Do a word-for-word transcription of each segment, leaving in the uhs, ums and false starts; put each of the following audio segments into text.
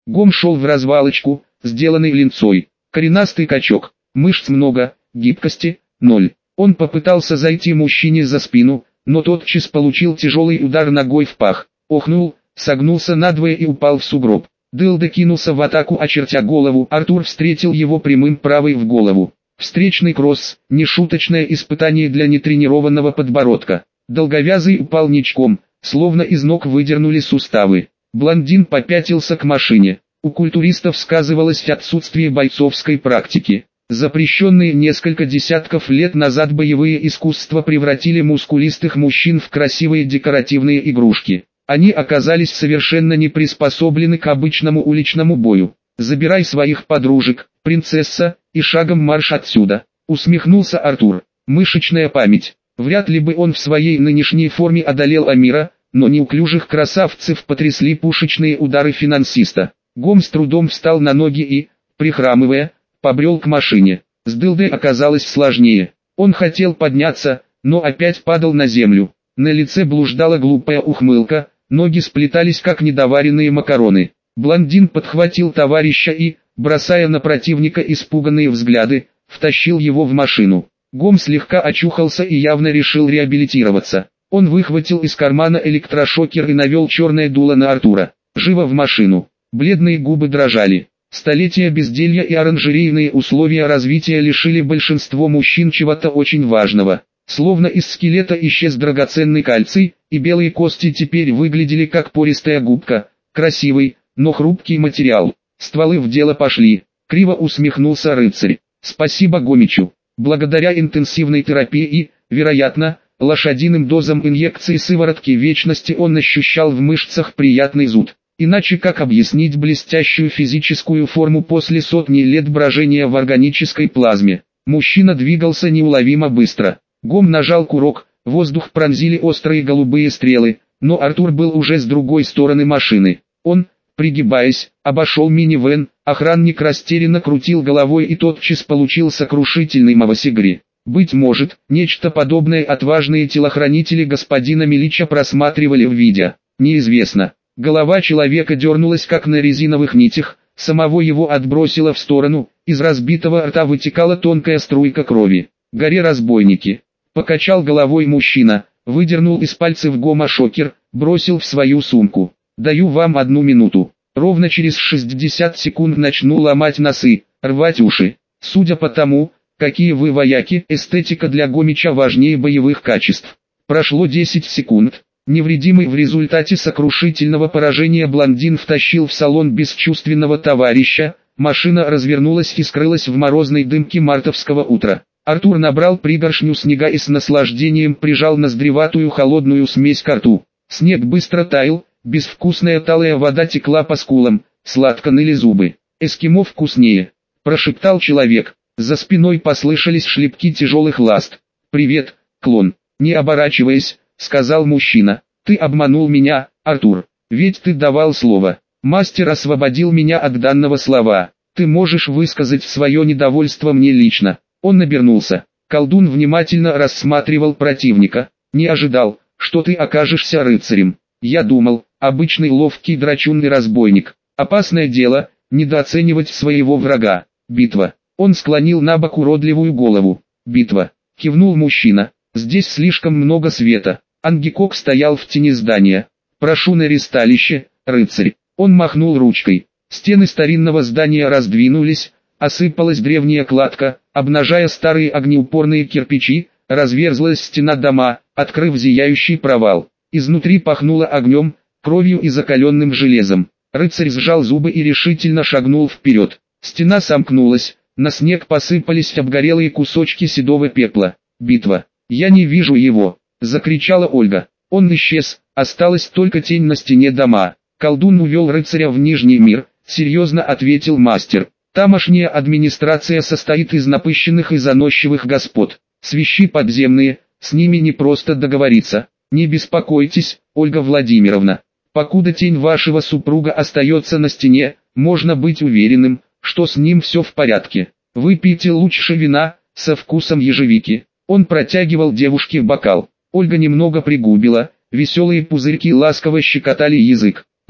Гом шел в развалочку, сделанный линцой. Коренастый качок, мышц много, гибкости – ноль. Он попытался зайти мужчине за спину, но тотчас получил тяжелый удар ногой в пах. Охнул, согнулся надвое и упал в сугроб. Дылда кинулся в атаку, очертя голову. Артур встретил его прямым правой в голову. Встречный кросс – нешуточное испытание для нетренированного подбородка. Долговязый упал ничком, словно из ног выдернули суставы. Блондин попятился к машине. У культуристов сказывалось отсутствие бойцовской практики. Запрещенные несколько десятков лет назад боевые искусства превратили мускулистых мужчин в красивые декоративные игрушки. Они оказались совершенно не приспособлены к обычному уличному бою. «Забирай своих подружек, принцесса, и шагом марш отсюда», — усмехнулся Артур. Мышечная память. Вряд ли бы он в своей нынешней форме одолел Амира, но неуклюжих красавцев потрясли пушечные удары финансиста. Гом с трудом встал на ноги и, прихрамывая, побрел к машине. С дылдой оказалось сложнее. Он хотел подняться, но опять падал на землю. На лице блуждала глупая ухмылка, ноги сплетались как недоваренные макароны. Блондин подхватил товарища и, бросая на противника испуганные взгляды, втащил его в машину. Гом слегка очухался и явно решил реабилитироваться. Он выхватил из кармана электрошокер и навел черное дуло на Артура. «Живо в машину!» Бледные губы дрожали. Столетия безделья и оранжерейные условия развития лишили большинство мужчин чего-то очень важного. Словно из скелета исчез драгоценный кальций, и белые кости теперь выглядели как пористая губка. Красивый, но хрупкий материал. Стволы в дело пошли. Криво усмехнулся рыцарь. Спасибо Гомичу. Благодаря интенсивной терапии и, вероятно, лошадиным дозам инъекции сыворотки вечности он ощущал в мышцах приятный зуд. Иначе как объяснить блестящую физическую форму после сотни лет брожения в органической плазме? Мужчина двигался неуловимо быстро. Гом нажал курок, воздух пронзили острые голубые стрелы, но Артур был уже с другой стороны машины. Он, пригибаясь, обошел минивэн, охранник растерянно крутил головой и тотчас получил сокрушительный мавасигри. Быть может, нечто подобное отважные телохранители господина Милича просматривали в видео, неизвестно. Голова человека дернулась как на резиновых нитях, самого его отбросило в сторону, из разбитого рта вытекала тонкая струйка крови. «Горе разбойники!» Покачал головой мужчина, выдернул из пальцев Гома шокер, бросил в свою сумку. «Даю вам одну минуту. Ровно через шестьдесят секунд начну ломать носы, рвать уши. Судя по тому, какие вы вояки, эстетика для Гомича важнее боевых качеств». Прошло десять секунд. Невредимый в результате сокрушительного поражения блондин втащил в салон бесчувственного товарища, машина развернулась и скрылась в морозной дымке мартовского утра. Артур набрал пригоршню снега и с наслаждением прижал ноздреватую холодную смесь ко рту. Снег быстро таял, безвкусная талая вода текла по скулам, сладко ныли зубы. «Эскимо вкуснее», – прошептал человек. За спиной послышались шлепки тяжелых ласт. «Привет, клон», – не оборачиваясь, сказал мужчина. «Ты обманул меня, Артур, ведь ты давал слово. Мастер освободил меня от данного слова. Ты можешь высказать свое недовольство мне лично». Он обернулся. Колдун внимательно рассматривал противника. «Не ожидал, что ты окажешься рыцарем. Я думал, обычный ловкий драчунный разбойник. Опасное дело, недооценивать своего врага. Битва». Он склонил на бок уродливую голову. «Битва», — кивнул мужчина. «Здесь слишком много света». Ангикок стоял в тени здания. «Прошу на ристалище, рыцарь». Он махнул ручкой. Стены старинного здания раздвинулись, осыпалась древняя кладка, обнажая старые огнеупорные кирпичи, разверзлась стена дома, открыв зияющий провал. Изнутри пахнуло огнем, кровью и закаленным железом. Рыцарь сжал зубы и решительно шагнул вперед. Стена сомкнулась, на снег посыпались обгорелые кусочки седого пепла. «Битва! Я не вижу его!» — закричала Ольга. Он исчез, осталась только тень на стене дома. «Колдун увел рыцаря в Нижний мир», — серьезно ответил мастер. «Тамошняя администрация состоит из напыщенных и заносчивых господ. Свищи подземные, с ними не просто договориться. Не беспокойтесь, Ольга Владимировна. Покуда тень вашего супруга остается на стене, можно быть уверенным, что с ним все в порядке. Выпейте лучше вина, со вкусом ежевики». Он протягивал девушке бокал. Ольга немного пригубила, веселые пузырьки ласково щекотали язык.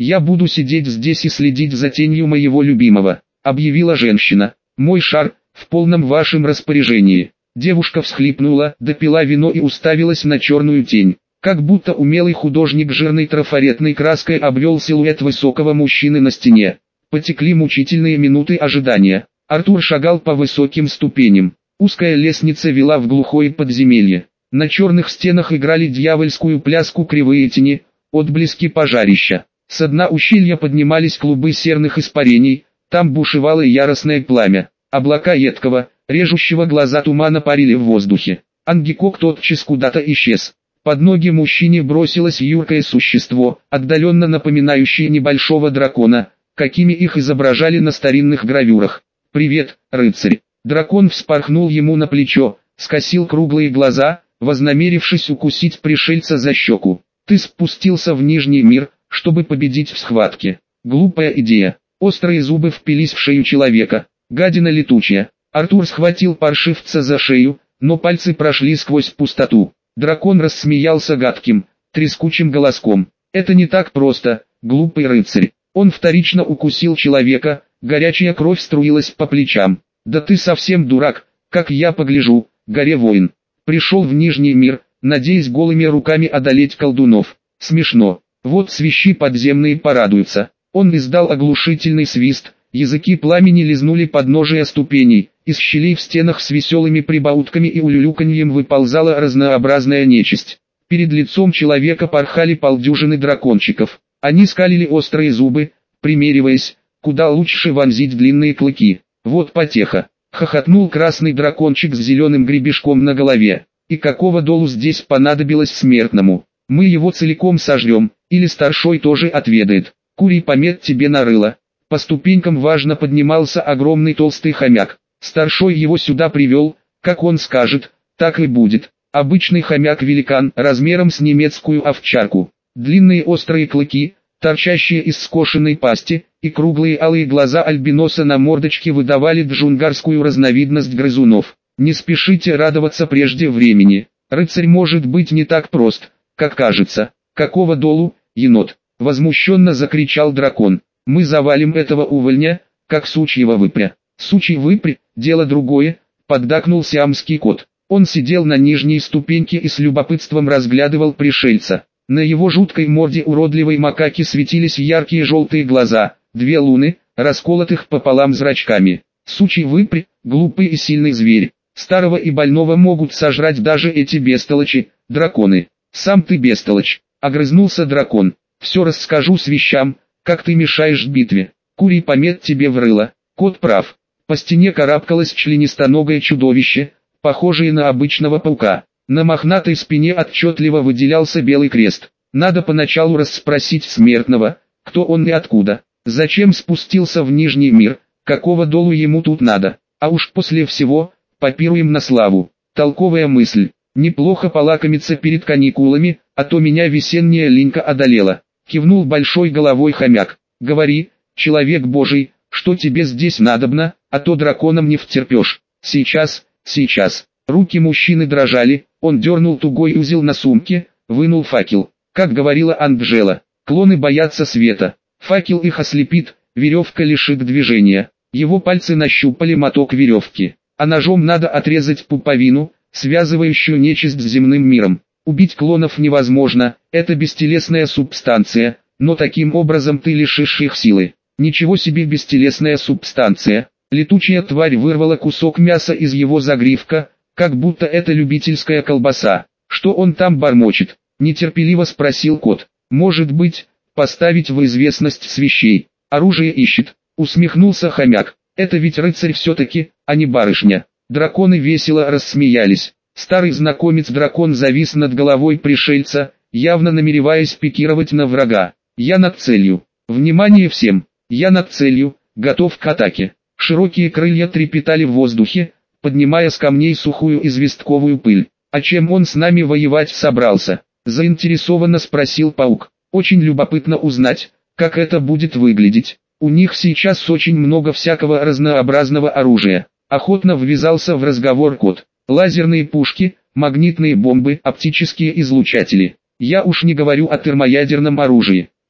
«Я буду сидеть здесь и следить за тенью моего любимого», — объявила женщина. «Мой шар в полном вашем распоряжении». Девушка всхлипнула, допила вино и уставилась на черную тень. Как будто умелый художник жирной трафаретной краской обвел силуэт высокого мужчины на стене. Потекли мучительные минуты ожидания. Артур шагал по высоким ступеням. Узкая лестница вела в глухое подземелье. На черных стенах играли дьявольскую пляску кривые тени, отблески пожарища. Со дна ущелья поднимались клубы серных испарений, там бушевало яростное пламя. Облака едкого, режущего глаза тумана парили в воздухе. Ангикок тотчас куда-то исчез. Под ноги мужчине бросилось юркое существо, отдаленно напоминающее небольшого дракона, какими их изображали на старинных гравюрах. «Привет, рыцарь!» Дракон вспорхнул ему на плечо, скосил круглые глаза, вознамерившись укусить пришельца за щеку. «Ты спустился в Нижний мир, чтобы победить в схватке. Глупая идея». Острые зубы впились в шею человека. Гадина летучая. Артур схватил паршивца за шею, но пальцы прошли сквозь пустоту. Дракон рассмеялся гадким, трескучим голоском. «Это не так просто, глупый рыцарь». Он вторично укусил человека, горячая кровь струилась по плечам. «Да ты совсем дурак, как я погляжу, горе-воин. Пришел в Нижний мир, надеясь голыми руками одолеть колдунов. Смешно. Вот свищи подземные порадуются». Он издал оглушительный свист, языки пламени лизнули подножия ступеней, из щелей в стенах с веселыми прибаутками и улюлюканьем выползала разнообразная нечисть. Перед лицом человека порхали полдюжины дракончиков. Они скалили острые зубы, примериваясь, куда лучше вонзить длинные клыки. «Вот потеха!» — хохотнул красный дракончик с зеленым гребешком на голове. «И какого долу здесь понадобилось смертному? Мы его целиком сожрем, или старшой тоже отведает. Курий помет тебе нарыло». По ступенькам важно поднимался огромный толстый хомяк. Старшой его сюда привел, как он скажет, так и будет. Обычный хомяк-великан размером с немецкую овчарку. Длинные острые клыки, торчащие из скошенной пасти, и круглые алые глаза альбиноса на мордочке выдавали джунгарскую разновидность грызунов. Не спешите радоваться прежде времени. Рыцарь может быть не так прост, как кажется. «Какого долу, енот?» — возмущенно закричал дракон. «Мы завалим этого увольня, как сучьего выпря». «Сучий выпрь, дело другое», — поддакнул сиамский кот. Он сидел на нижней ступеньке и с любопытством разглядывал пришельца. На его жуткой морде уродливой макаки светились яркие желтые глаза, две луны, расколотых пополам зрачками. «Сучий выпрь, глупый и сильный зверь. Старого и больного могут сожрать даже эти бестолочи, драконы». «Сам ты бестолочь», — огрызнулся дракон. «Все расскажу свищам, как ты мешаешь битве. Курий помет тебе в рыло». Кот прав. По стене карабкалось членистоногое чудовище, похожее на обычного паука. На мохнатой спине отчетливо выделялся белый крест. Надо поначалу расспросить смертного, кто он и откуда, зачем спустился в Нижний мир, какого долу ему тут надо. А уж после всего, попируем на славу. Толковая мысль. Неплохо полакомиться перед каникулами, а то меня весенняя линька одолела. Кивнул большой головой хомяк. «Говори, человек божий, что тебе здесь надобно, а то драконом не втерпешь». «Сейчас, сейчас». Руки мужчины дрожали, он дернул тугой узел на сумке, вынул факел. Как говорила Анджела, клоны боятся света. Факел их ослепит, веревка лишит движения. Его пальцы нащупали моток веревки. А ножом надо отрезать пуповину, связывающую нечисть с земным миром. Убить клонов невозможно, это бестелесная субстанция, но таким образом ты лишишь их силы. Ничего себе бестелесная субстанция. Летучая тварь вырвала кусок мяса из его загривка, как будто это любительская колбаса. «Что он там бормочет?» — нетерпеливо спросил кот. «Может быть, поставить в известность свищей. Оружие ищет», — усмехнулся хомяк. «Это ведь рыцарь все-таки, а не барышня». Драконы весело рассмеялись. Старый знакомец-дракон завис над головой пришельца, явно намереваясь пикировать на врага. «Я над целью. Внимание всем! Я над целью, готов к атаке». Широкие крылья трепетали в воздухе, поднимая с камней сухую известковую пыль. «А чем он с нами воевать собрался?» — заинтересованно спросил паук. «Очень любопытно узнать, как это будет выглядеть. У них сейчас очень много всякого разнообразного оружия». Охотно ввязался в разговор кот. «Лазерные пушки, магнитные бомбы, оптические излучатели. Я уж не говорю о термоядерном оружии.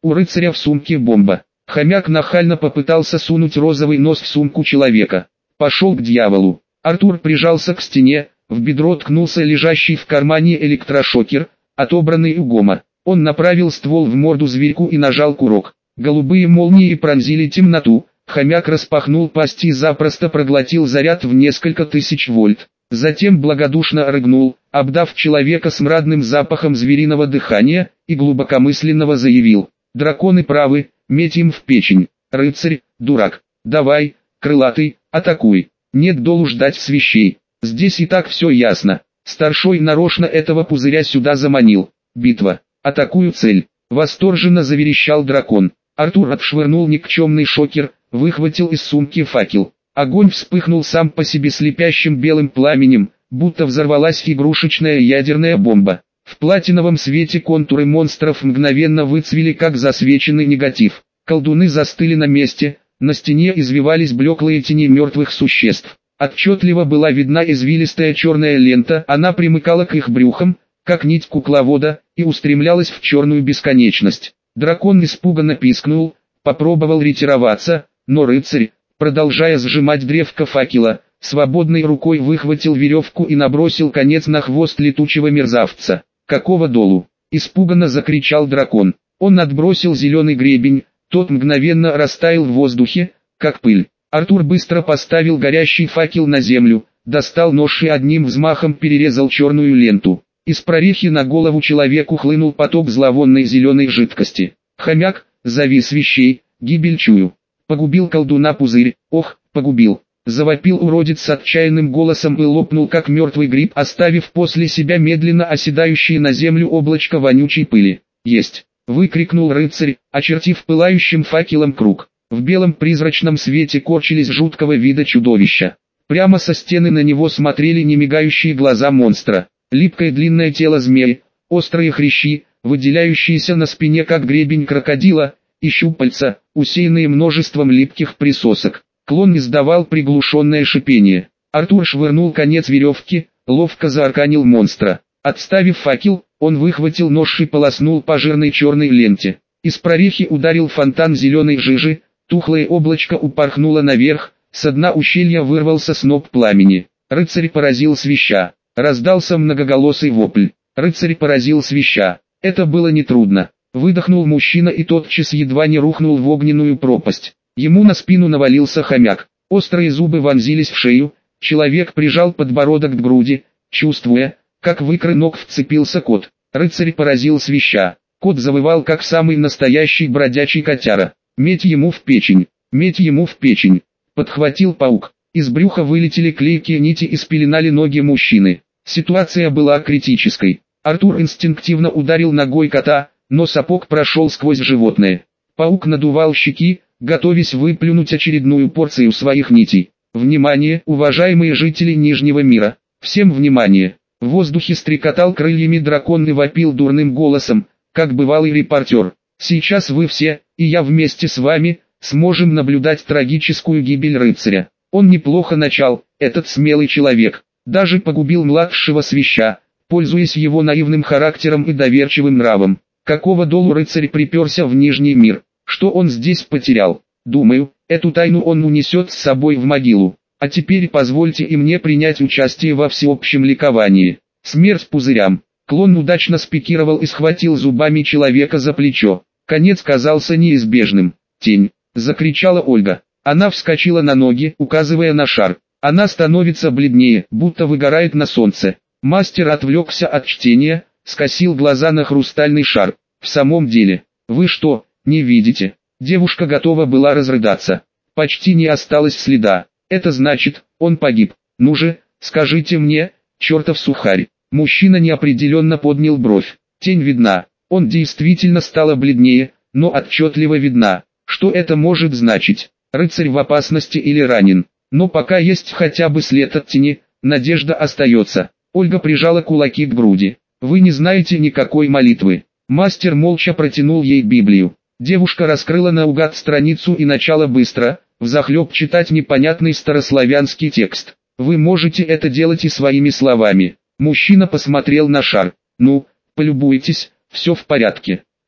У рыцаря в сумке бомба. Хомяк нахально попытался сунуть розовый нос в сумку человека. Пошел к дьяволу. Артур прижался к стене, в бедро ткнулся лежащий в кармане электрошокер, отобранный у Гома. Он направил ствол в морду зверьку и нажал курок. Голубые молнии пронзили темноту. Хомяк распахнул пасть и запросто проглотил заряд в несколько тысяч вольт. Затем благодушно рыгнул, обдав человека смрадным запахом звериного дыхания, и глубокомысленно заявил: «Драконы правы, меть им в печень. Рыцарь, дурак, давай, крылатый, атакуй. Нет долу ждать свещей. Здесь и так все ясно. Старшой нарочно этого пузыря сюда заманил. Битва. Атакую цель». Восторженно заверещал дракон. Артур отшвырнул никчемный шокер, выхватил из сумки факел. Огонь вспыхнул сам по себе слепящим белым пламенем, будто взорвалась игрушечная ядерная бомба. В платиновом свете контуры монстров мгновенно выцвели как засвеченный негатив. Колдуны застыли на месте, на стене извивались блеклые тени мертвых существ. Отчетливо была видна извилистая черная лента, она примыкала к их брюхам, как нить кукловода, и устремлялась в черную бесконечность. Дракон испуганно пискнул, попробовал ретироваться, но рыцарь, продолжая сжимать древко факела, свободной рукой выхватил веревку и набросил конец на хвост летучего мерзавца. «Какого долу?» – испуганно закричал дракон. Он отбросил зеленый гребень, тот мгновенно растаял в воздухе, как пыль. Артур быстро поставил горящий факел на землю, достал нож и одним взмахом перерезал черную ленту. Из прорехи на голову человеку хлынул поток зловонной зеленой жидкости. Хомяк, завис вещей, гибель чую. Погубил колдуна пузырь, ох, погубил. Завопил уродец отчаянным голосом и лопнул как мертвый гриб, оставив после себя медленно оседающее на землю облачко вонючей пыли. «Есть!» — выкрикнул рыцарь, очертив пылающим факелом круг. В белом призрачном свете корчились жуткого вида чудовища. Прямо со стены на него смотрели немигающие глаза монстра. Липкое длинное тело змеи, острые хрящи, выделяющиеся на спине как гребень крокодила, и щупальца, усеянные множеством липких присосок. Клон издавал приглушенное шипение. Артур швырнул конец веревки, ловко заарканил монстра. Отставив факел, он выхватил нож и полоснул по жирной черной ленте. Из прорехи ударил фонтан зеленой жижи, тухлое облачко упорхнуло наверх, со дна ущелья вырвался сноп пламени. Рыцарь поразил свища. Раздался многоголосый вопль. Рыцарь поразил свища. Это было нетрудно. Выдохнул мужчина и тотчас едва не рухнул в огненную пропасть. Ему на спину навалился хомяк. Острые зубы вонзились в шею. Человек прижал подбородок к груди, чувствуя, как в икры ног вцепился кот. Рыцарь поразил свища. Кот завывал как самый настоящий бродячий котяра. «Меть ему в печень! Меть ему в печень!» Подхватил паук. Из брюха вылетели клейкие нити и спеленали ноги мужчины. Ситуация была критической. Артур инстинктивно ударил ногой кота, но сапог прошел сквозь животное. Паук надувал щеки, готовясь выплюнуть очередную порцию своих нитей. Внимание, уважаемые жители Нижнего мира! Всем внимание! В воздухе стрекотал крыльями дракон и вопил дурным голосом, как бывалый репортер. Сейчас вы все, и я вместе с вами, сможем наблюдать трагическую гибель рыцаря. Он неплохо начал, этот смелый человек. Даже погубил младшего свища, пользуясь его наивным характером и доверчивым нравом. Какого долу рыцарь приперся в Нижний мир? Что он здесь потерял? Думаю, эту тайну он унесет с собой в могилу. А теперь позвольте и мне принять участие во всеобщем ликовании. Смерть пузырям. Клон удачно спикировал и схватил зубами человека за плечо. Конец казался неизбежным. «Тень!» — закричала Ольга. Она вскочила на ноги, указывая на шар. Она становится бледнее, будто выгорает на солнце. Мастер отвлекся от чтения, скосил глаза на хрустальный шар. «В самом деле, вы что, не видите?» Девушка готова была разрыдаться. Почти не осталось следа. «Это значит, он погиб. Ну же, скажите мне, чертов сухарь». Мужчина неопределенно поднял бровь. Тень видна. Он действительно стала бледнее, но отчетливо видна. Что это может значить? Рыцарь в опасности или ранен? Но пока есть хотя бы след от тени, надежда остается. Ольга прижала кулаки к груди. «Вы не знаете никакой молитвы». Мастер молча протянул ей Библию. Девушка раскрыла наугад страницу и начала быстро, взахлеб читать непонятный старославянский текст. «Вы можете это делать и своими словами». Мужчина посмотрел на шар. «Ну, полюбуйтесь, все в порядке.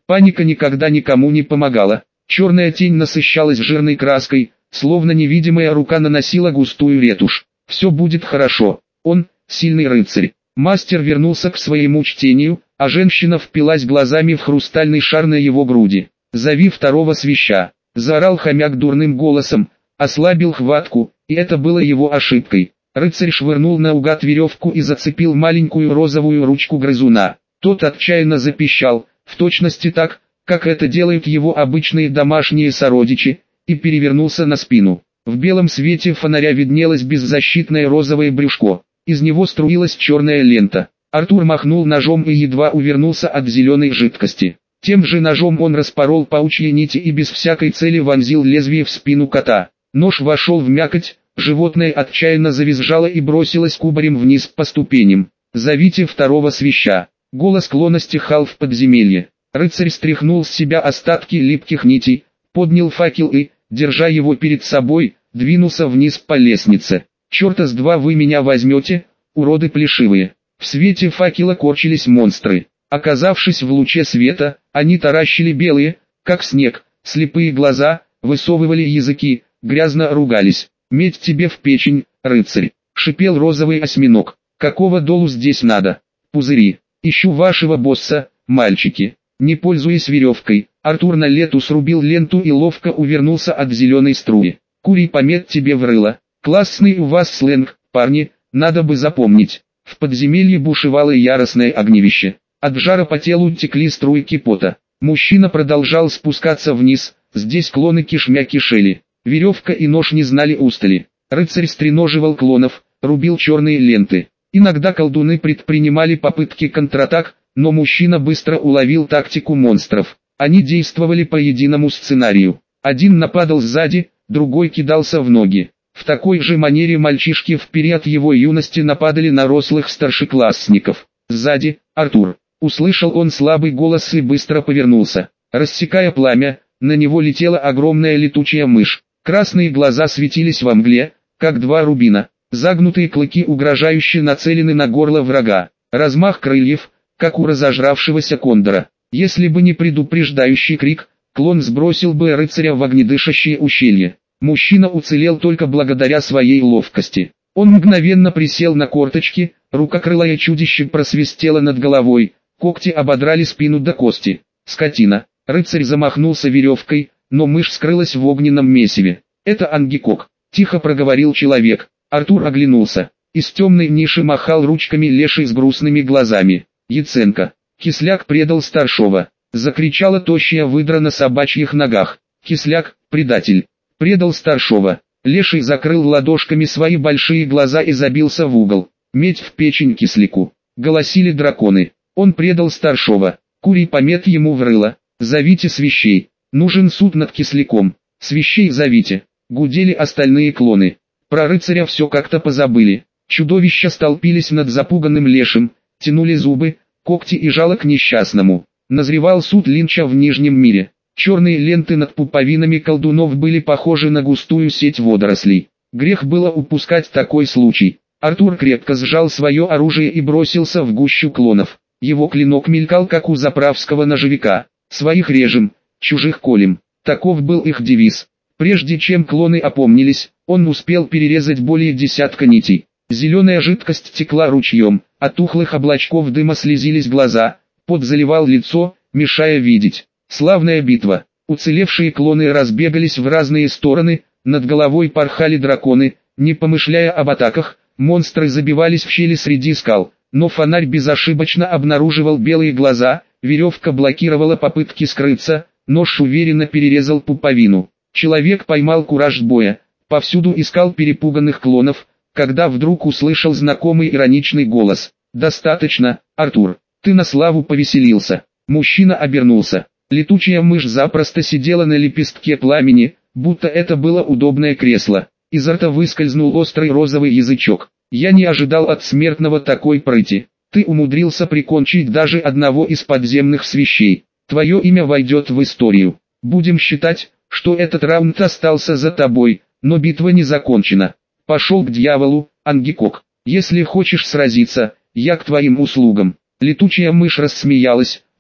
Паника никогда никому не помогала. Черная тень насыщалась жирной краской, словно невидимая рука наносила густую ретушь. Все будет хорошо. Он – сильный рыцарь. Мастер вернулся к своему чтению, а женщина впилась глазами в хрустальный шар на его груди. «Зови второго свища!» – заорал хомяк дурным голосом, ослабил хватку, и это было его ошибкой. Рыцарь швырнул наугад веревку и зацепил маленькую розовую ручку грызуна. Тот отчаянно запищал, в точности так, как это делают его обычные домашние сородичи, и перевернулся на спину. В белом свете фонаря виднелось беззащитное розовое брюшко. Из него струилась черная лента. Артур махнул ножом и едва увернулся от зеленой жидкости. Тем же ножом он распорол паучьи нити и без всякой цели вонзил лезвие в спину кота. Нож вошел в мякоть, животное отчаянно завизжало и бросилось кубарем вниз по ступеням. «Зовите второго свища!» Голос клона стихал в подземелье. Рыцарь стряхнул с себя остатки липких нитей, поднял факел и, держа его перед собой, двинулся вниз по лестнице. «Черта с два вы меня возьмете, уроды плешивые!» В свете факела корчились монстры. Оказавшись в луче света, они таращили белые, как снег, слепые глаза, высовывали языки, грязно ругались. «Медь тебе в печень, рыцарь!» — шипел розовый осьминог. «Какого долу здесь надо? Пузыри! Ищу вашего босса, мальчики!» Не пользуясь веревкой, Артур на лету срубил ленту и ловко увернулся от зеленой струи. «Курий помет тебе в рыло!» Классный у вас сленг, парни, надо бы запомнить. В подземелье бушевало яростное огневище. От жара по телу текли струйки пота. Мужчина продолжал спускаться вниз, здесь клоны кишмя кишели. Веревка и нож не знали устали. Рыцарь стреноживал клонов, рубил черные ленты. Иногда колдуны предпринимали попытки контратак, но мужчина быстро уловил тактику монстров. Они действовали по единому сценарию. Один нападал сзади, другой кидался в ноги. В такой же манере мальчишки в период его юности нападали на рослых старшеклассников. Сзади, Артур. Услышал он слабый голос и быстро повернулся. Рассекая пламя, на него летела огромная летучая мышь. Красные глаза светились во мгле, как два рубина. Загнутые клыки угрожающе нацелены на горло врага. Размах крыльев, как у разожравшегося кондора. Если бы не предупреждающий крик, клон сбросил бы рыцаря в огнедышащее ущелье. Мужчина уцелел только благодаря своей ловкости. Он мгновенно присел на корточки, рукокрылое чудище просвистело над головой, когти ободрали спину до кости. Скотина. Рыцарь замахнулся веревкой, но мышь скрылась в огненном месиве. «Это Ангикок», — тихо проговорил человек. Артур оглянулся. Из темной ниши махал ручками леший с грустными глазами. «Яценко». Кисляк предал старшова. Закричала тощая выдра на собачьих ногах. «Кисляк, предатель. Предал старшова». Леший закрыл ладошками свои большие глаза и забился в угол. «Медь в печень кисляку», — голосили драконы. «Он предал старшова. Курий помет ему в рыло. Зовите свищей. Нужен суд над кисляком. Свищей зовите». Гудели остальные клоны. Про рыцаря все как-то позабыли. Чудовища столпились над запуганным лешим, тянули зубы, когти и жало к несчастному. Назревал суд Линча в Нижнем мире. Черные ленты над пуповинами колдунов были похожи на густую сеть водорослей. Грех было упускать такой случай. Артур крепко сжал свое оружие и бросился в гущу клонов. Его клинок мелькал, как у заправского ножевика. «Своих режем, чужих колем». Таков был их девиз. Прежде чем клоны опомнились, он успел перерезать более десятка нитей. Зеленая жидкость текла ручьем, от тухлых облачков дыма слезились глаза, пот заливал лицо, мешая видеть. Славная битва. Уцелевшие клоны разбегались в разные стороны, над головой порхали драконы, не помышляя об атаках, монстры забивались в щели среди скал, но фонарь безошибочно обнаруживал белые глаза, веревка блокировала попытки скрыться, нож уверенно перерезал пуповину. Человек поймал кураж боя, повсюду искал перепуганных клонов, когда вдруг услышал знакомый ироничный голос. «Достаточно, Артур, ты на славу повеселился». Мужчина обернулся. Летучая мышь запросто сидела на лепестке пламени, будто это было удобное кресло. Изо рта выскользнул острый розовый язычок. «Я не ожидал от смертного такой прыти. Ты умудрился прикончить даже одного из подземных свищей. Твое имя войдет в историю. Будем считать, что этот раунд остался за тобой, но битва не закончена. Пошел к дьяволу, Ангикок. Если хочешь сразиться, я к твоим услугам». Летучая мышь рассмеялась,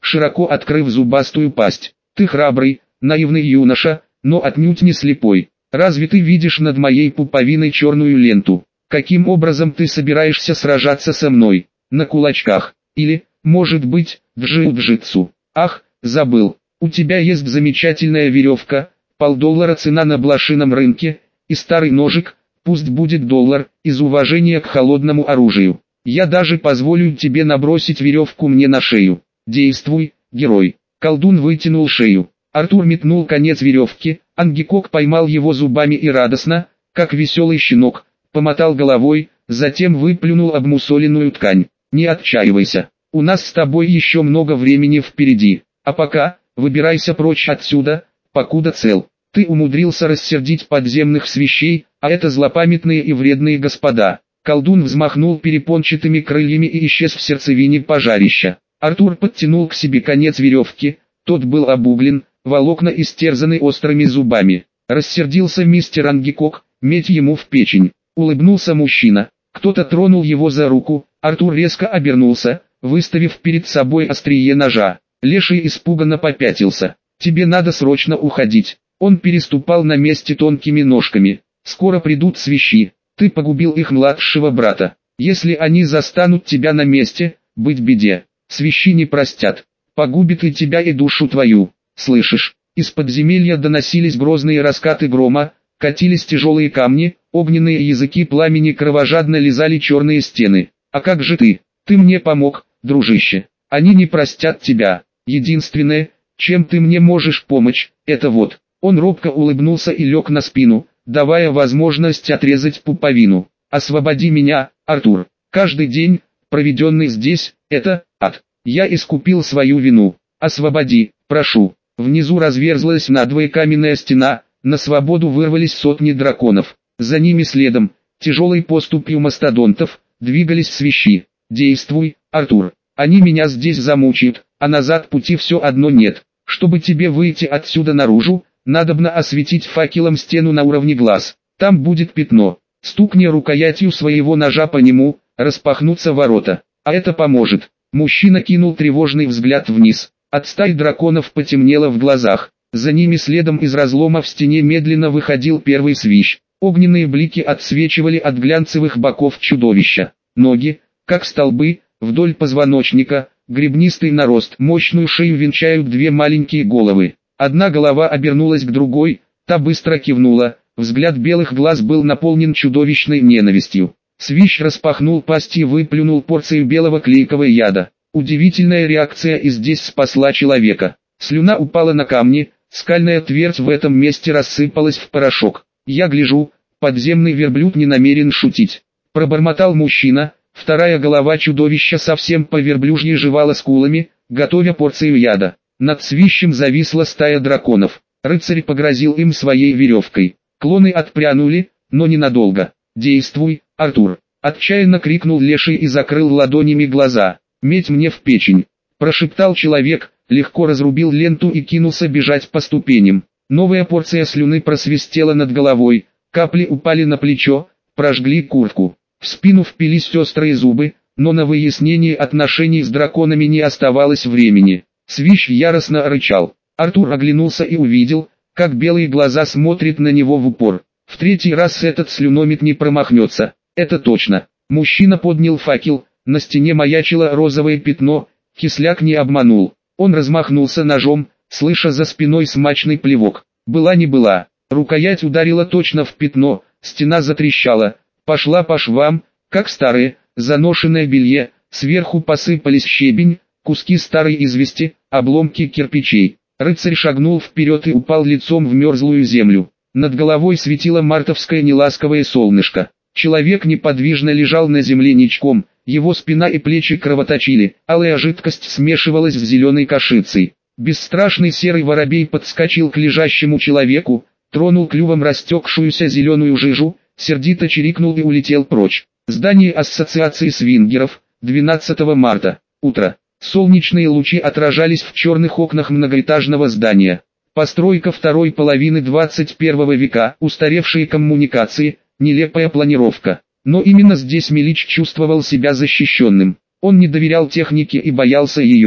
широко открыв зубастую пасть. «Ты храбрый, наивный юноша, но отнюдь не слепой. Разве ты видишь над моей пуповиной черную ленту? Каким образом ты собираешься сражаться со мной? На кулачках? Или, может быть, в джиу-джитсу? Ах, забыл, у тебя есть замечательная веревка, полдоллара цена на блошином рынке, и старый ножик, пусть будет доллар, из уважения к холодному оружию. Я даже позволю тебе набросить веревку мне на шею. Действуй, герой». Колдун вытянул шею. Артур метнул конец веревки, Ангикок поймал его зубами и радостно, как веселый щенок, помотал головой, затем выплюнул обмусоленную ткань. «Не отчаивайся, у нас с тобой еще много времени впереди, а пока, выбирайся прочь отсюда, покуда цел. Ты умудрился рассердить подземных свищей, а это злопамятные и вредные господа». Колдун взмахнул перепончатыми крыльями и исчез в сердцевине пожарища. Артур подтянул к себе конец веревки, тот был обуглен, волокна истерзаны острыми зубами. Рассердился мистер Ангикок, меть ему в печень. Улыбнулся мужчина, кто-то тронул его за руку, Артур резко обернулся, выставив перед собой острие ножа. Леший испуганно попятился. «Тебе надо срочно уходить». Он переступал на месте тонкими ножками. «Скоро придут свищи. Ты погубил их младшего брата. Если они застанут тебя на месте, быть беде. Свищи не простят. Погубит и тебя, и душу твою. Слышишь?» Из подземелья доносились грозные раскаты грома, катились тяжелые камни, огненные языки пламени кровожадно лизали черные стены. «А как же ты? Ты мне помог, дружище. Они не простят тебя. Единственное, чем ты мне можешь помочь, это вот». Он робко улыбнулся и лег на спину, давая возможность отрезать пуповину. «Освободи меня, Артур. Каждый день, проведенный здесь, это ад. Я искупил свою вину. Освободи, прошу». Внизу разверзлась надвое каменная стена, на свободу вырвались сотни драконов. За ними следом, тяжелой поступью мастодонтов, двигались свищи. «Действуй, Артур. Они меня здесь замучают, а назад пути все одно нет. Чтобы тебе выйти отсюда наружу, надобно осветить факелом стену на уровне глаз. Там будет пятно. Стукни рукоятью своего ножа по нему, распахнутся ворота. А это поможет». Мужчина кинул тревожный взгляд вниз. От стаи драконов потемнело в глазах. За ними следом из разлома в стене медленно выходил первый свищ. Огненные блики отсвечивали от глянцевых боков чудовища. Ноги, как столбы, вдоль позвоночника, гребнистый нарост, мощную шею венчают две маленькие головы. Одна голова обернулась к другой, та быстро кивнула, взгляд белых глаз был наполнен чудовищной ненавистью. Свищ распахнул пасть и выплюнул порцию белого клейкого яда. Удивительная реакция, и здесь спасла человека. Слюна упала на камни, скальная твердь в этом месте рассыпалась в порошок. «Я гляжу, подземный верблюд не намерен шутить», — пробормотал мужчина. Вторая голова чудовища совсем по верблюжьи жевала скулами, готовя порцию яда. Над свищем зависла стая драконов. Рыцарь погрозил им своей веревкой. Клоны отпрянули, но ненадолго. «Действуй, Артур!» — отчаянно крикнул Леший и закрыл ладонями глаза. «Меть мне в печень!» — прошептал человек, легко разрубил ленту и кинулся бежать по ступеням. Новая порция слюны просвистела над головой, капли упали на плечо, прожгли куртку. В спину впились острые зубы, но на выяснение отношений с драконами не оставалось времени. Свищ яростно рычал. Артур оглянулся и увидел, как белые глаза смотрят на него в упор. В третий раз этот слюномет не промахнется, это точно. Мужчина поднял факел, на стене маячило розовое пятно, кисляк не обманул. Он размахнулся ножом, слыша за спиной смачный плевок. Была не была, рукоять ударила точно в пятно, стена затрещала, пошла по швам, как старое, заношенное белье, сверху посыпались щебень, куски старой извести, обломки кирпичей. Рыцарь шагнул вперед и упал лицом в мерзлую землю. Над головой светило мартовское неласковое солнышко. Человек неподвижно лежал на земле ничком, его спина и плечи кровоточили, алая жидкость смешивалась с зеленой кашицей. Бесстрашный серый воробей подскочил к лежащему человеку, тронул клювом растекшуюся зеленую жижу, сердито чирикнул и улетел прочь. Здание ассоциации свингеров, двенадцатого марта, утро. Солнечные лучи отражались в черных окнах многоэтажного здания. Постройка второй половины двадцать первого века, устаревшие коммуникации, нелепая планировка. Но именно здесь Милич чувствовал себя защищенным. Он не доверял технике и боялся ее.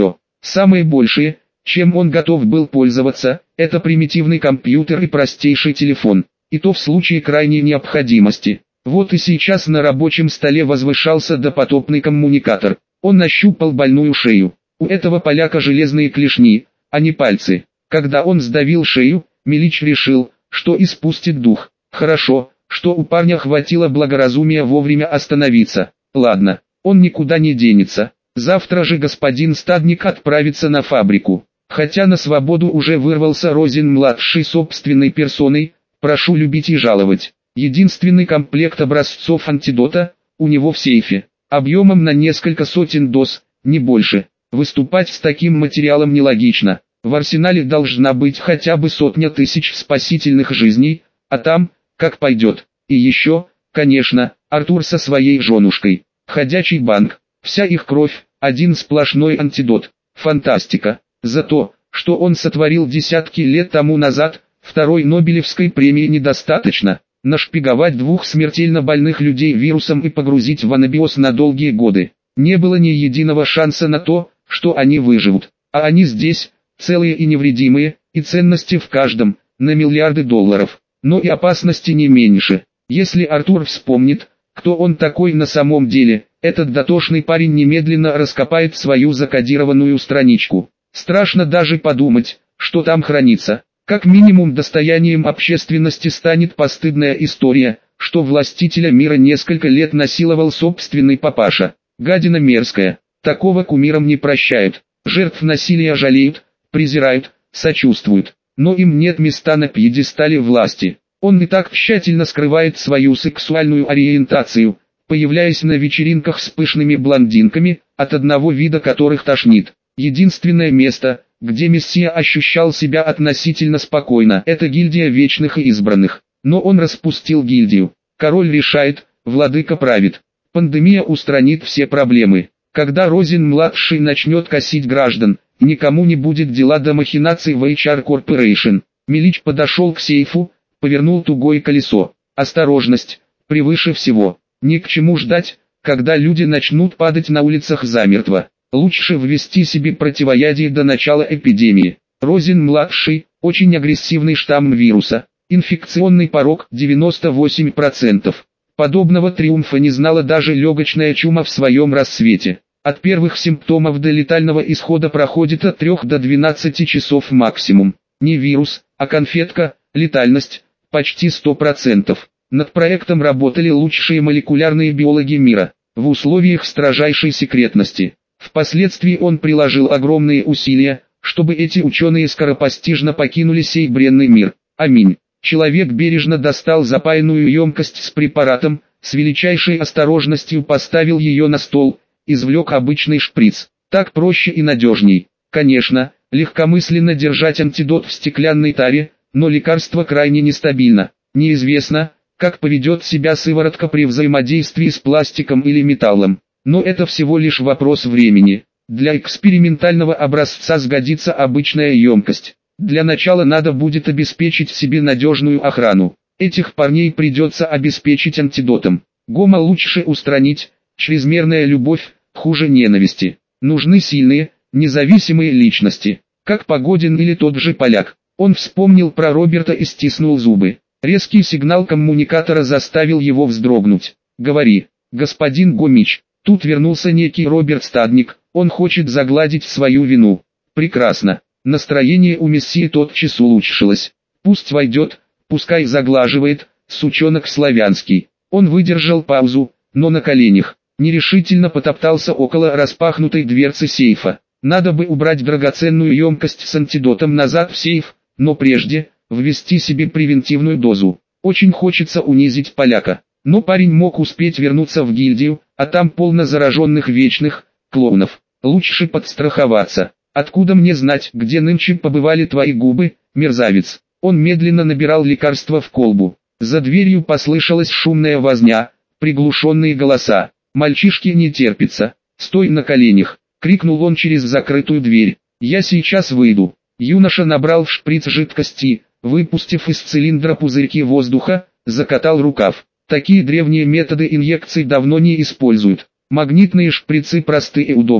Самое большее, чем он готов был пользоваться, это примитивный компьютер и простейший телефон, и то в случае крайней необходимости. Вот и сейчас на рабочем столе возвышался допотопный коммуникатор. Он нащупал больную шею. У этого поляка железные клешни, а не пальцы. Когда он сдавил шею, Милич решил, что испустит дух. Хорошо, что у парня хватило благоразумия вовремя остановиться. Ладно, он никуда не денется. Завтра же господин Стадник отправится на фабрику. Хотя на свободу уже вырвался Розин-младший собственной персоной, прошу любить и жаловать. Единственный комплект образцов антидота у него в сейфе. Объемом на несколько сотен доз, не больше. Выступать с таким материалом нелогично. В арсенале должна быть хотя бы сотня тысяч спасительных жизней, а там, как пойдет. И еще, конечно, Артур со своей женушкой. Ходячий банк. Вся их кровь, один сплошной антидот. Фантастика. За то, что он сотворил десятки лет тому назад, второй Нобелевской премии недостаточно. Нашпиговать двух смертельно больных людей вирусом и погрузить в анабиоз на долгие годы. Не было ни единого шанса на то, что они выживут. А они здесь, целые и невредимые, и ценности в каждом, на миллиарды долларов. Но и опасности не меньше. Если Артур вспомнит, кто он такой на самом деле, этот дотошный парень немедленно раскопает свою закодированную страничку. Страшно даже подумать, что там хранится. Как минимум достоянием общественности станет постыдная история, что властителя мира несколько лет насиловал собственный папаша. Гадина мерзкая. Такого кумирам не прощают. Жертв насилия жалеют, презирают, сочувствуют. Но им нет места на пьедестале власти. Он и так тщательно скрывает свою сексуальную ориентацию, появляясь на вечеринках с пышными блондинками, от одного вида которых тошнит. Единственное место, где Мессия ощущал себя относительно спокойно, это гильдия вечных и избранных. Но он распустил гильдию. Король решает, владыка правит. Пандемия устранит все проблемы. Когда Розин-младший начнет косить граждан, никому не будет дела до махинаций в эйч ар Corporation. Милич подошел к сейфу, повернул тугое колесо. Осторожность, превыше всего. Ни к чему ждать, когда люди начнут падать на улицах замертво. Лучше ввести себе противоядие до начала эпидемии. Розин-младший – очень агрессивный штамм вируса. Инфекционный порог девяносто восемь процентов. Подобного триумфа не знала даже легочная чума в своем рассвете. От первых симптомов до летального исхода проходит от трёх до двенадцати часов максимум. Не вирус, а конфетка, летальность – почти сто процентов. Над проектом работали лучшие молекулярные биологи мира, в условиях строжайшей секретности. Впоследствии он приложил огромные усилия, чтобы эти ученые скоропостижно покинули сей бренный мир. Аминь. Человек бережно достал запаянную емкость с препаратом, с величайшей осторожностью поставил ее на стол, извлек обычный шприц. Так проще и надежней. Конечно, легкомысленно держать антидот в стеклянной таре, но лекарство крайне нестабильно. Неизвестно, как поведет себя сыворотка при взаимодействии с пластиком или металлом. Но это всего лишь вопрос времени. Для экспериментального образца сгодится обычная емкость. Для начала надо будет обеспечить себе надежную охрану. Этих парней придется обеспечить антидотом. Гомо лучше устранить, чрезмерная любовь, хуже ненависти. Нужны сильные, независимые личности. Как Погодин или тот же поляк. Он вспомнил про Роберта и стиснул зубы. Резкий сигнал коммуникатора заставил его вздрогнуть. «Говори, господин Гомич». Тут вернулся некий Роберт Стадник, он хочет загладить свою вину. Прекрасно. Настроение у Мессии тотчас улучшилось. Пусть войдет, пускай заглаживает, сучонок славянский. Он выдержал паузу, но на коленях. Нерешительно потоптался около распахнутой дверцы сейфа. Надо бы убрать драгоценную емкость с антидотом назад в сейф, но прежде, ввести себе превентивную дозу. Очень хочется унизить поляка. Но парень мог успеть вернуться в гильдию, а там полно зараженных вечных, клоунов. Лучше подстраховаться. Откуда мне знать, где нынче побывали твои губы, мерзавец? Он медленно набирал лекарство в колбу. За дверью послышалась шумная возня, приглушенные голоса. Мальчишке не терпится. Стой на коленях, крикнул он через закрытую дверь. Я сейчас выйду. Юноша набрал в шприц жидкости, выпустив из цилиндра пузырьки воздуха, закатал рукав. Такие древние методы инъекций давно не используют. Магнитные шприцы просты и удобны.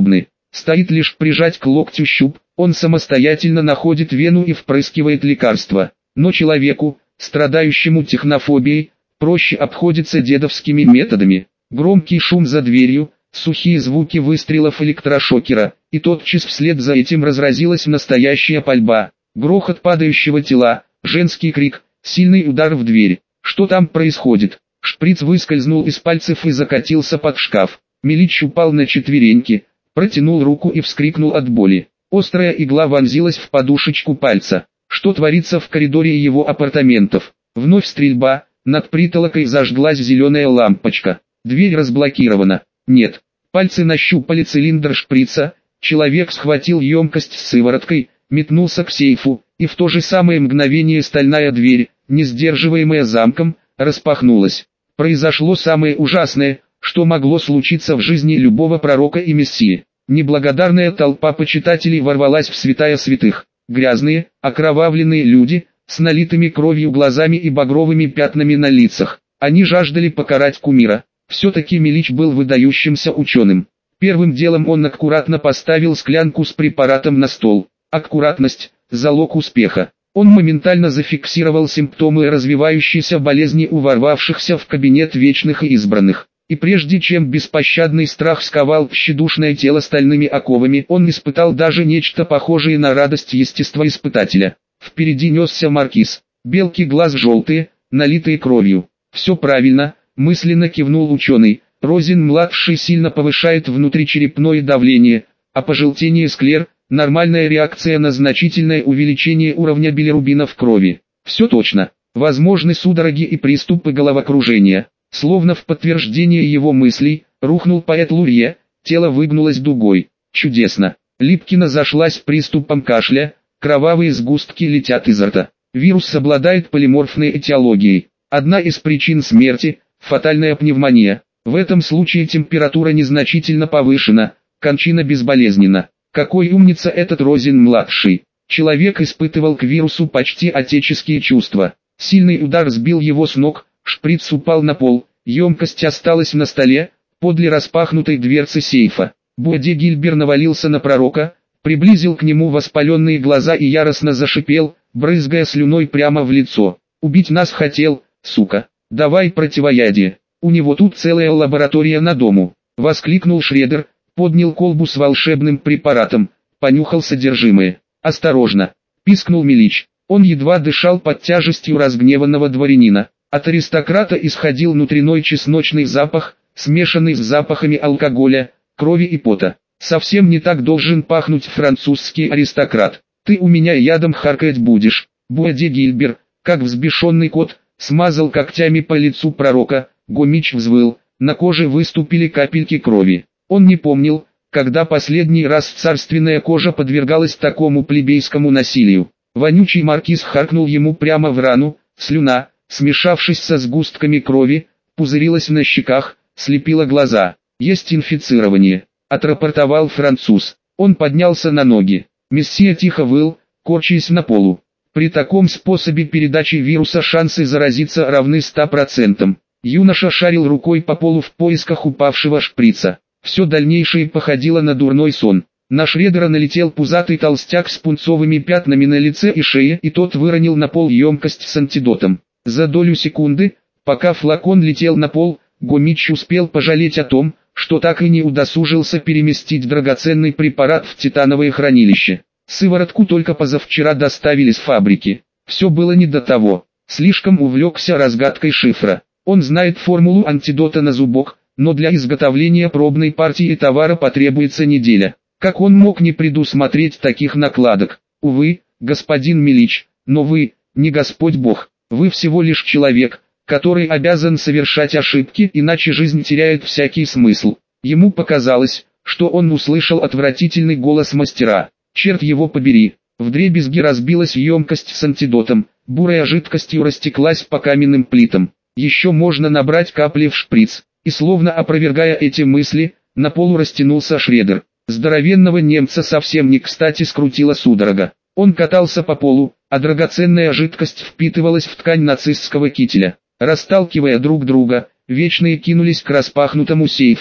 Стоит лишь прижать к локтю щуп, он самостоятельно находит вену и впрыскивает лекарство. Но человеку, страдающему технофобией, проще обходится дедовскими методами. Громкий шум за дверью, сухие звуки выстрелов электрошокера, и тотчас вслед за этим разразилась настоящая пальба. Грохот падающего тела, женский крик, сильный удар в дверь. Что там происходит? Шприц выскользнул из пальцев и закатился под шкаф. Милич упал на четвереньки, протянул руку и вскрикнул от боли. Острая игла вонзилась в подушечку пальца. Что творится в коридоре его апартаментов? Вновь стрельба, над притолокой зажглась зеленая лампочка. Дверь разблокирована. Нет. Пальцы нащупали цилиндр шприца, человек схватил емкость с сывороткой, метнулся к сейфу, и в то же самое мгновение стальная дверь, не сдерживаемая замком, распахнулась. Произошло самое ужасное, что могло случиться в жизни любого пророка и мессии. Неблагодарная толпа почитателей ворвалась в святая святых. Грязные, окровавленные люди, с налитыми кровью глазами и багровыми пятнами на лицах. Они жаждали покарать кумира. Все-таки Милич был выдающимся ученым. Первым делом он аккуратно поставил склянку с препаратом на стол. Аккуратность – залог успеха. Он моментально зафиксировал симптомы развивающейся болезни у ворвавшихся в кабинет вечных и избранных. И прежде чем беспощадный страх сковал тщедушное тело стальными оковами, он испытал даже нечто похожее на радость естествоиспытателя. Впереди несся маркиз. Белки глаз желтые, налитые кровью. Все правильно, мысленно кивнул ученый. Розин-младший сильно повышает внутричерепное давление, а пожелтение склер – нормальная реакция на значительное увеличение уровня билирубина в крови. Все точно. Возможны судороги и приступы головокружения. Словно в подтверждение его мыслей, рухнул поэт Лурье, тело выгнулось дугой. Чудесно. Липкина зашлась приступом кашля, кровавые сгустки летят изо рта. Вирус обладает полиморфной этиологией. Одна из причин смерти – фатальная пневмония. В этом случае температура незначительно повышена, кончина безболезненна. Какой умница этот Розин-младший. Человек испытывал к вирусу почти отеческие чувства. Сильный удар сбил его с ног, шприц упал на пол, емкость осталась на столе, подле распахнутой дверцы сейфа. Буаде Гильбер навалился на пророка, приблизил к нему воспаленные глаза и яростно зашипел, брызгая слюной прямо в лицо. «Убить нас хотел, сука! Давай противоядие! У него тут целая лаборатория на дому!» — воскликнул Шредер, поднял колбу с волшебным препаратом, понюхал содержимое. «Осторожно!» — пискнул Милич. Он едва дышал под тяжестью разгневанного дворянина. От аристократа исходил внутренной чесночный запах, смешанный с запахами алкоголя, крови и пота. Совсем не так должен пахнуть французский аристократ. «Ты у меня ядом харкать будешь!» Буаде Гильбер, как взбешенный кот, смазал когтями по лицу пророка. Гомич взвыл, на коже выступили капельки крови. Он не помнил, когда последний раз царственная кожа подвергалась такому плебейскому насилию. Вонючий маркиз харкнул ему прямо в рану, слюна, смешавшись со сгустками крови, пузырилась на щеках, слепила глаза. «Есть инфицирование», — отрапортовал француз. Он поднялся на ноги. Мессия тихо выл, корчась на полу. При таком способе передачи вируса шансы заразиться равны ста процентам. Юноша шарил рукой по полу в поисках упавшего шприца. Все дальнейшее походило на дурной сон. На Шредера налетел пузатый толстяк с пунцовыми пятнами на лице и шее, и тот выронил на пол емкость с антидотом. За долю секунды, пока флакон летел на пол, Гомич успел пожалеть о том, что так и не удосужился переместить драгоценный препарат в титановое хранилище. Сыворотку только позавчера доставили с фабрики. Все было не до того. Слишком увлекся разгадкой шифра. Он знает формулу антидота на зубок, но для изготовления пробной партии товара потребуется неделя. Как он мог не предусмотреть таких накладок? Увы, господин Милич, но вы, не Господь Бог, вы всего лишь человек, который обязан совершать ошибки, иначе жизнь теряет всякий смысл. Ему показалось, что он услышал отвратительный голос мастера. Черт его побери! Вдребезги разбилась емкость с антидотом, бурая жидкостью растеклась по каменным плитам. Еще можно набрать капли в шприц. И словно опровергая эти мысли, на полу растянулся Шредер. Здоровенного немца совсем не кстати скрутила судорога. Он катался по полу, а драгоценная жидкость впитывалась в ткань нацистского кителя. Расталкивая друг друга, вечные кинулись к распахнутому сейфу.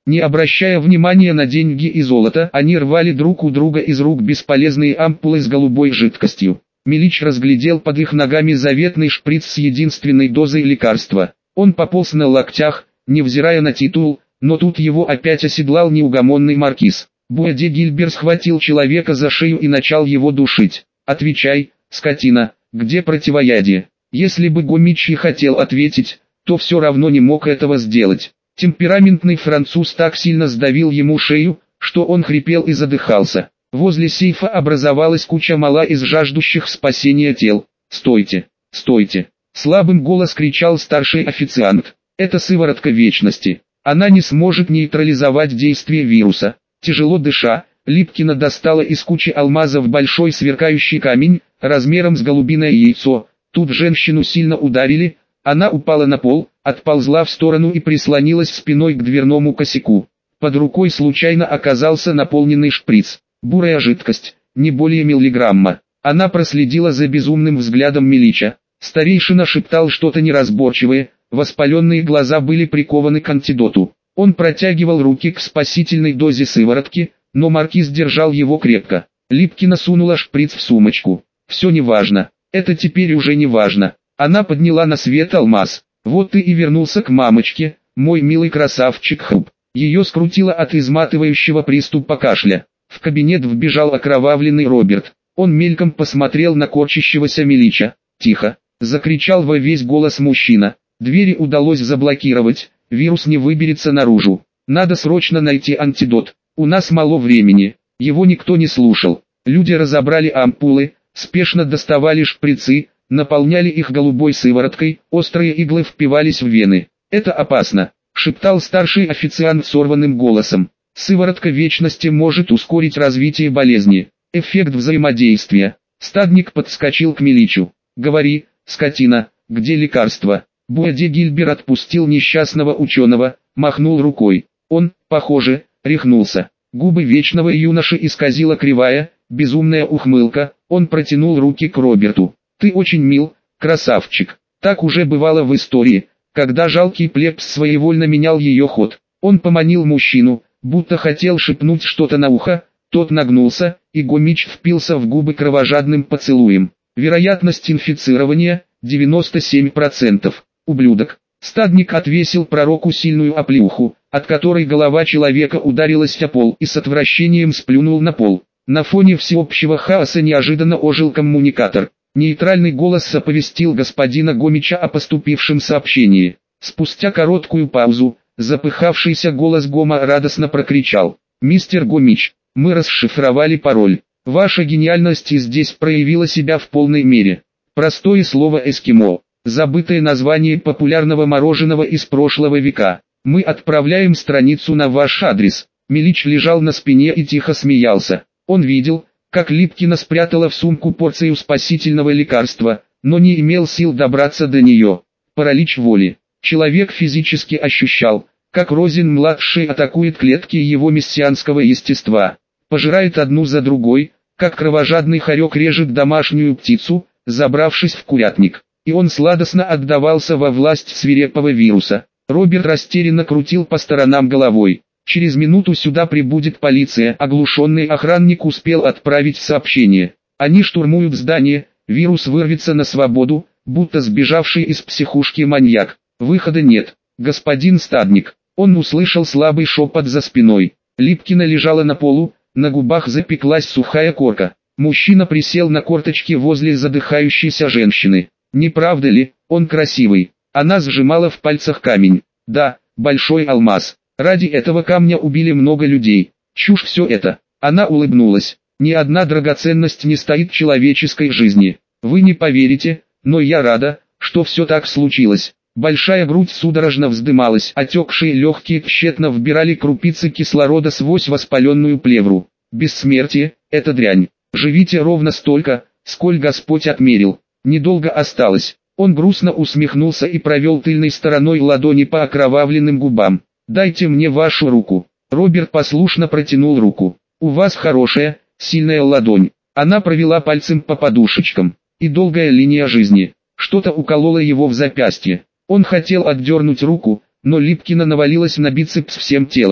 Не обращая внимания на деньги и золото, они рвали друг у друга из рук бесполезные ампулы с голубой жидкостью. Милич разглядел под их ногами заветный шприц с единственной дозой лекарства. Он пополз на локтях, невзирая на титул, но тут его опять оседлал неугомонный маркиз. Буа-де Гильбер схватил человека за шею и начал его душить. «Отвечай, скотина, где противоядие?» Если бы Гомич и хотел ответить, то все равно не мог этого сделать. Темпераментный француз так сильно сдавил ему шею, что он хрипел и задыхался. Возле сейфа образовалась куча мала из жаждущих спасения тел. «Стойте! Стойте!» Слабым голос кричал старший официант. «Это сыворотка вечности. Она не сможет нейтрализовать действие вируса». Тяжело дыша, Липкина достала из кучи алмазов большой сверкающий камень, размером с голубиное яйцо. Тут женщину сильно ударили, она упала на пол, отползла в сторону и прислонилась спиной к дверному косяку. Под рукой случайно оказался наполненный шприц. Бурая жидкость, не более миллиграмма. Она проследила за безумным взглядом Милича. Старейшина шептал что-то неразборчивое, воспаленные глаза были прикованы к антидоту. Он протягивал руки к спасительной дозе сыворотки, но маркиз держал его крепко. Липкина сунула шприц в сумочку. «Все неважно. Это теперь уже не важно». Она подняла на свет алмаз. «Вот ты и вернулся к мамочке, мой милый красавчик Хуб». Ее скрутило от изматывающего приступа кашля. В кабинет вбежал окровавленный Роберт. Он мельком посмотрел на корчащегося Милича. «Тихо!» — закричал во весь голос мужчина. «Двери удалось заблокировать, вирус не выберется наружу. Надо срочно найти антидот. У нас мало времени». Его никто не слушал. Люди разобрали ампулы, спешно доставали шприцы, наполняли их голубой сывороткой, острые иглы впивались в вены. «Это опасно», — шептал старший официант сорванным голосом. «Сыворотка вечности может ускорить развитие болезни». Эффект взаимодействия. Стадник подскочил к Миличу. «Говори, скотина, где лекарство?» Буа-де Гильбер отпустил несчастного ученого, махнул рукой. Он, похоже, рехнулся. Губы вечного юноши исказила кривая, безумная ухмылка. Он протянул руки к Роберту. «Ты очень мил, красавчик». Так уже бывало в истории, когда жалкий плебс своевольно менял ее ход. Он поманил мужчину, будто хотел шепнуть что-то на ухо. Тот нагнулся, и Гомич впился в губы кровожадным поцелуем. Вероятность инфицирования – девяносто семь процентов. Ублюдок. Стадник отвесил пророку сильную оплеуху, от которой голова человека ударилась о пол и с отвращением сплюнул на пол. На фоне всеобщего хаоса неожиданно ожил коммуникатор. Нейтральный голос оповестил господина Гомича о поступившем сообщении. Спустя короткую паузу, запыхавшийся голос Гома радостно прокричал. «Мистер Гомич, мы расшифровали пароль. Ваша гениальность и здесь проявила себя в полной мере. Простое слово «эскимо», забытое название популярного мороженого из прошлого века. Мы отправляем страницу на ваш адрес». Милич лежал на спине и тихо смеялся. Он видел, как Липкина спрятала в сумку порцию спасительного лекарства, но не имел сил добраться до нее. Паралич воли. Человек физически ощущал, как Розен-младший атакует клетки его мессианского естества. Пожирает одну за другой, как кровожадный хорек режет домашнюю птицу, забравшись в курятник. И он сладостно отдавался во власть свирепого вируса. Роберт растерянно крутил по сторонам головой. Через минуту сюда прибудет полиция. Оглушенный охранник успел отправить сообщение. Они штурмуют здание, вирус вырвется на свободу, будто сбежавший из психушки маньяк. Выхода нет, господин Стадник. Он услышал слабый шепот за спиной. Липкина лежала на полу, на губах запеклась сухая корка. Мужчина присел на корточки возле задыхающейся женщины. Не правда ли, он красивый? Она сжимала в пальцах камень. Да, большой алмаз. Ради этого камня убили много людей. Чушь все это. Она улыбнулась. Ни одна драгоценность не стоит человеческой жизни. Вы не поверите, но я рада, что все так случилось. Большая грудь судорожно вздымалась, отекшие легкие тщетно вбирали крупицы кислорода сквозь воспаленную плевру. Бессмертие – это дрянь. Живите ровно столько, сколь Господь отмерил. Недолго осталось. Он грустно усмехнулся и провел тыльной стороной ладони по окровавленным губам. «Дайте мне вашу руку». Роберт послушно протянул руку. «У вас хорошая, сильная ладонь». Она провела пальцем по подушечкам. И долгая линия жизни. Что-то укололо его в запястье. Он хотел отдернуть руку, но Липкина навалилась на бицепс всем телом.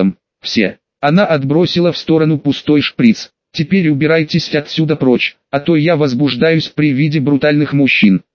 Все. Она отбросила в сторону пустой шприц. Теперь убирайтесь отсюда прочь, а то я возбуждаюсь при виде брутальных мужчин.